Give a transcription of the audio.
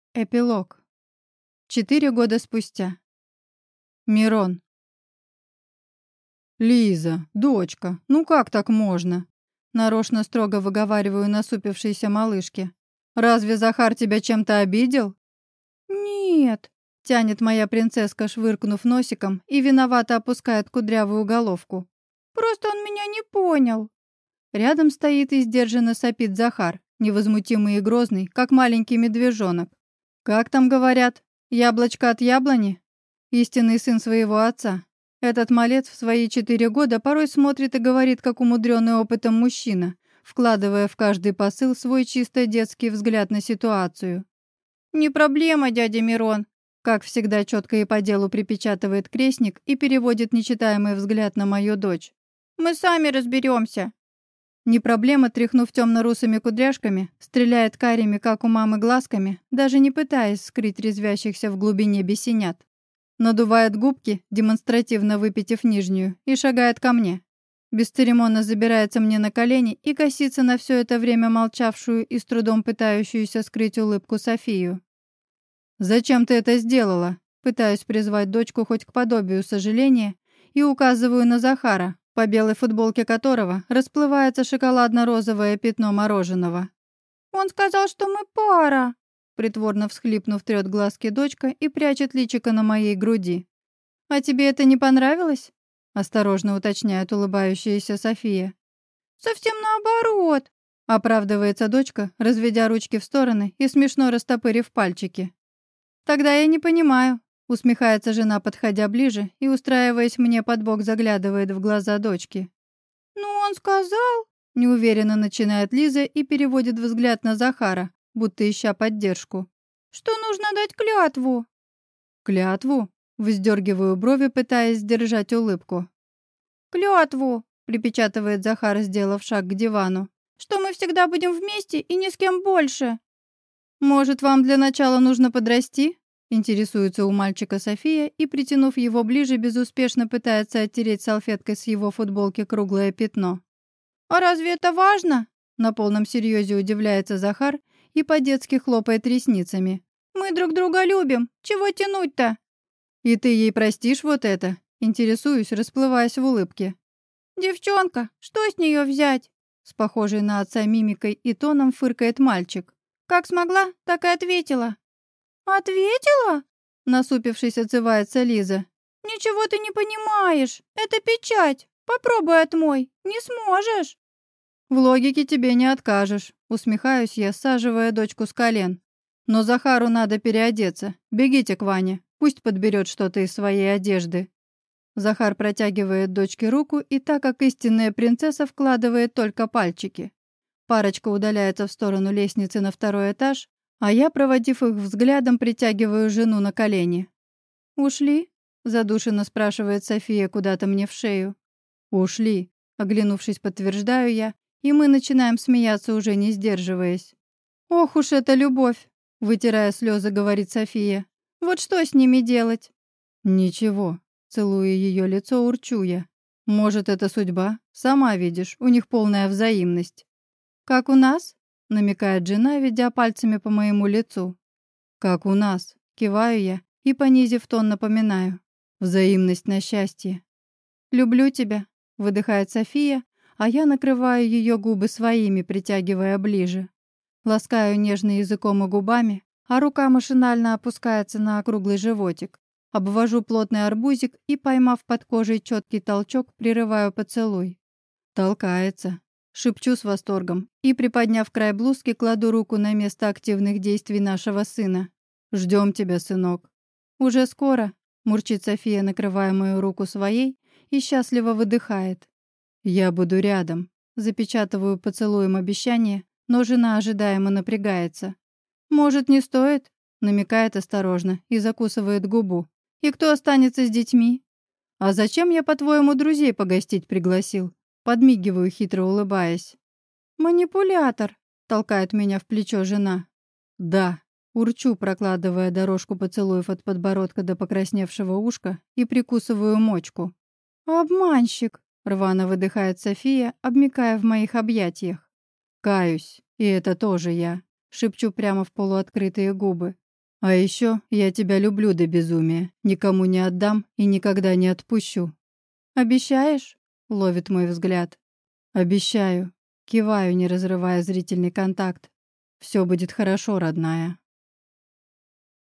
Эпилог. 4 года спустя. Мирон. «Лиза, дочка, ну как так можно?» Нарочно строго выговариваю насупившейся малышке. «Разве Захар тебя чем-то обидел?» «Нет», — тянет моя принцесска, швыркнув носиком, и виновато опускает кудрявую головку. «Просто он меня не понял». Рядом стоит и сдержанно сопит Захар, невозмутимый и грозный, как маленький медвежонок. Как там говорят, яблочко от яблони? Истинный сын своего отца. Этот малец в свои 4 года порой смотрит и говорит, как умудренный опытом мужчина, вкладывая в каждый посыл свой чисто детский взгляд на ситуацию. «Не проблема, дядя Мирон», как всегда четко и по делу припечатывает крестник и переводит нечитаемый взгляд на мою дочь. «Мы сами разберемся». Не проблема, тряхнув темно-русыми кудряшками, стреляет карими, как у мамы, глазками, даже не пытаясь скрыть резвящихся в глубине бесенят. Надувает губки, демонстративно выпитив нижнюю, и шагает ко мне. Бесцеремонно забирается мне на колени и косится на все это время молчавшую и с трудом пытающуюся скрыть улыбку Софию. «Зачем ты это сделала?» Пытаюсь призвать дочку хоть к подобию сожаления и указываю на Захара, по белой футболке которого расплывается шоколадно-розовое пятно мороженого. «Он сказал, что мы пара!» Притворно всхлипнув, трёт глазки дочка и прячет личико на моей груди. «А тебе это не понравилось?» Осторожно уточняет улыбающаяся София. «Совсем наоборот!» Оправдывается дочка, разведя ручки в стороны и смешно растопырив пальчики. «Тогда я не понимаю», — усмехается жена, подходя ближе и, устраиваясь мне под бок, заглядывает в глаза дочки. «Ну, он сказал...» — неуверенно начинает Лиза и переводит взгляд на Захара, будто ища поддержку. «Что нужно дать клятву?» «Клятву?» — вздергиваю брови, пытаясь сдержать улыбку. «Клятву!» — припечатывает Захар, сделав шаг к дивану. «Что мы всегда будем вместе и ни с кем больше!» «Может, вам для начала нужно подрасти?» Интересуется у мальчика София и, притянув его ближе, безуспешно пытается оттереть салфеткой с его футболки круглое пятно. «А разве это важно?» На полном серьезе удивляется Захар и по-детски хлопает ресницами. «Мы друг друга любим. Чего тянуть-то?» «И ты ей простишь вот это?» Интересуюсь, расплываясь в улыбке. «Девчонка, что с нее взять?» С похожей на отца мимикой и тоном фыркает мальчик. «Как смогла, так и ответила». «Ответила?» Насупившись, отзывается Лиза. «Ничего ты не понимаешь. Это печать. Попробуй отмой. Не сможешь». «В логике тебе не откажешь», — усмехаюсь я, саживая дочку с колен. «Но Захару надо переодеться. Бегите к Ване. Пусть подберет что-то из своей одежды». Захар протягивает дочке руку, и так как истинная принцесса вкладывает только пальчики. Парочка удаляется в сторону лестницы на 2-й этаж, а я, проводив их взглядом, притягиваю жену на колени. «Ушли?» — задушенно спрашивает София куда-то мне в шею. «Ушли», — оглянувшись, подтверждаю я, и мы начинаем смеяться, уже не сдерживаясь. «Ох уж эта любовь!» — вытирая слезы, говорит София. «Вот что с ними делать?» «Ничего», — целуя ее лицо, урчу я. «Может, это судьба? Сама видишь, у них полная взаимность». «Как у нас?» — намекает жена, ведя пальцами по моему лицу. «Как у нас?» — киваю я и, понизив тон, напоминаю. «Взаимность на счастье». «Люблю тебя», — выдыхает София, а я накрываю ее губы своими, притягивая ближе. Ласкаю нежно языком и губами, а рука машинально опускается на округлый животик. Обвожу плотный арбузик и, поймав под кожей четкий толчок, прерываю поцелуй. Толкается. Шепчу с восторгом и, приподняв край блузки, кладу руку на место активных действий нашего сына. «Ждем тебя, сынок». «Уже скоро», — мурчит София, накрывая мою руку своей, и счастливо выдыхает. «Я буду рядом». Запечатываю поцелуем обещание, но жена ожидаемо напрягается. «Может, не стоит?» — намекает осторожно и закусывает губу. «И кто останется с детьми?» «А зачем я, по-твоему, друзей погостить пригласил?» Подмигиваю, хитро улыбаясь. «Манипулятор», — толкает меня в плечо жена. «Да», — урчу, прокладывая дорожку поцелуев от подбородка до покрасневшего ушка и прикусываю мочку. «Обманщик», — рвано выдыхает София, обмякая в моих объятиях. «Каюсь, и это тоже я», — шепчу прямо в полуоткрытые губы. А еще я тебя люблю до безумия, никому не отдам и никогда не отпущу. Обещаешь? Ловит мой взгляд. Обещаю. Киваю, не разрывая зрительный контакт. Все будет хорошо, родная.